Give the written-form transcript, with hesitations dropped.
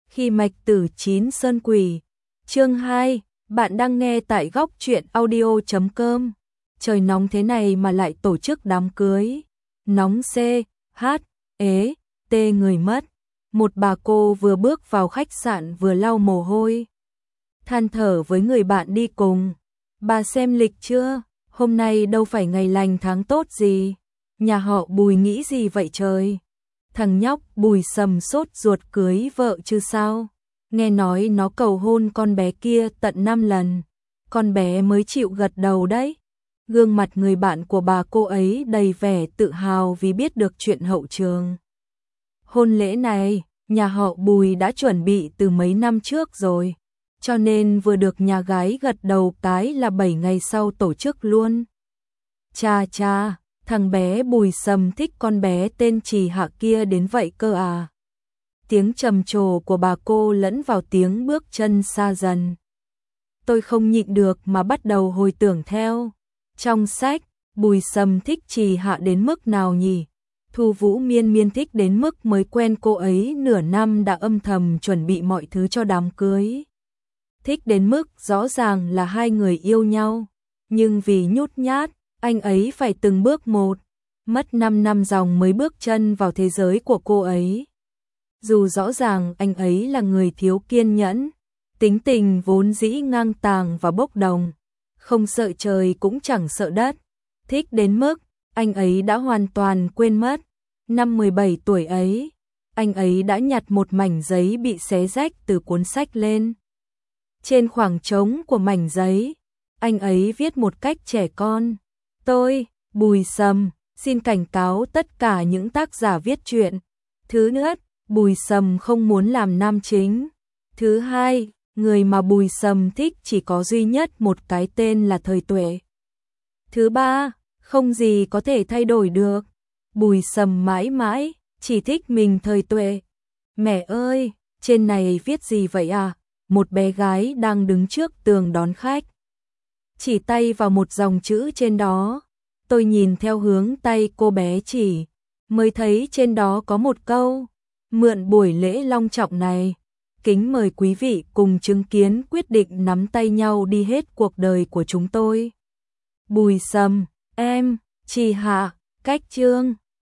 Khi mạch tử chín sơn quỷ. Chương 2, bạn đang nghe tại góc truyện audio.com. Trời nóng thế này mà lại tổ chức đám cưới. Nóng C, H, ế, T người mất. Một bà cô vừa bước vào khách sạn vừa lau mồ hôi. Than thở với người bạn đi cùng. Bà xem lịch chưa? Hôm nay đâu phải ngày lành tháng tốt gì. Nhà họ Bùi nghĩ gì vậy trời? Thằng nhóc Bùi sầm sốt ruột cưới vợ chứ sao? Nghe nói nó cầu hôn con bé kia tận 5 lần. Con bé mới chịu gật đầu đấy. Gương mặt người bạn của bà cô ấy đầy vẻ tự hào vì biết được chuyện hậu trường. Hôn lễ này, nhà họ Bùi đã chuẩn bị từ mấy năm trước rồi. Cho nên vừa được nhà gái gật đầu cái là 7 ngày sau tổ chức luôn. Cha, thằng bé Bùi sầm thích con bé tên Trì Hạ kia đến vậy cơ à. Tiếng trầm trồ của bà cô lẫn vào tiếng bước chân xa dần. Tôi không nhịn được mà bắt đầu hồi tưởng theo. Trong sách, Bùi sầm thích Trì Hạ đến mức nào nhỉ? Thu Vũ Miên thích đến mức mới quen cô ấy nửa năm đã âm thầm chuẩn bị mọi thứ cho đám cưới. Thích đến mức rõ ràng là hai người yêu nhau, nhưng vì nhút nhát, anh ấy phải từng bước một, mất 5 năm dòng mới bước chân vào thế giới của cô ấy. Dù rõ ràng anh ấy là người thiếu kiên nhẫn, tính tình vốn dĩ ngang tàng và bốc đồng, không sợ trời cũng chẳng sợ đất, thích đến mức anh ấy đã hoàn toàn quên mất. Năm 17 tuổi ấy, anh ấy đã nhặt một mảnh giấy bị xé rách từ cuốn sách lên. Trên khoảng trống của mảnh giấy, anh ấy viết một cách trẻ con. Tôi, Bùi Sầm, xin cảnh cáo tất cả những tác giả viết truyện. Thứ nhất, Bùi Sầm không muốn làm nam chính. Thứ hai, người mà Bùi Sầm thích chỉ có duy nhất một cái tên là Thời Tuệ. Thứ ba, không gì có thể thay đổi được. Bùi Sầm mãi mãi chỉ thích mình Thời Tuệ. Mẹ ơi, trên này viết gì vậy à? Một bé gái đang đứng trước tường đón khách. Chỉ tay vào một dòng chữ trên đó. Tôi nhìn theo hướng tay cô bé chỉ, mới thấy trên đó có một câu: mượn buổi lễ long trọng này, kính mời quý vị cùng chứng kiến quyết định nắm tay nhau đi hết cuộc đời của chúng tôi. Bùi Sầm, em, Trì Hạ, Cách Chương.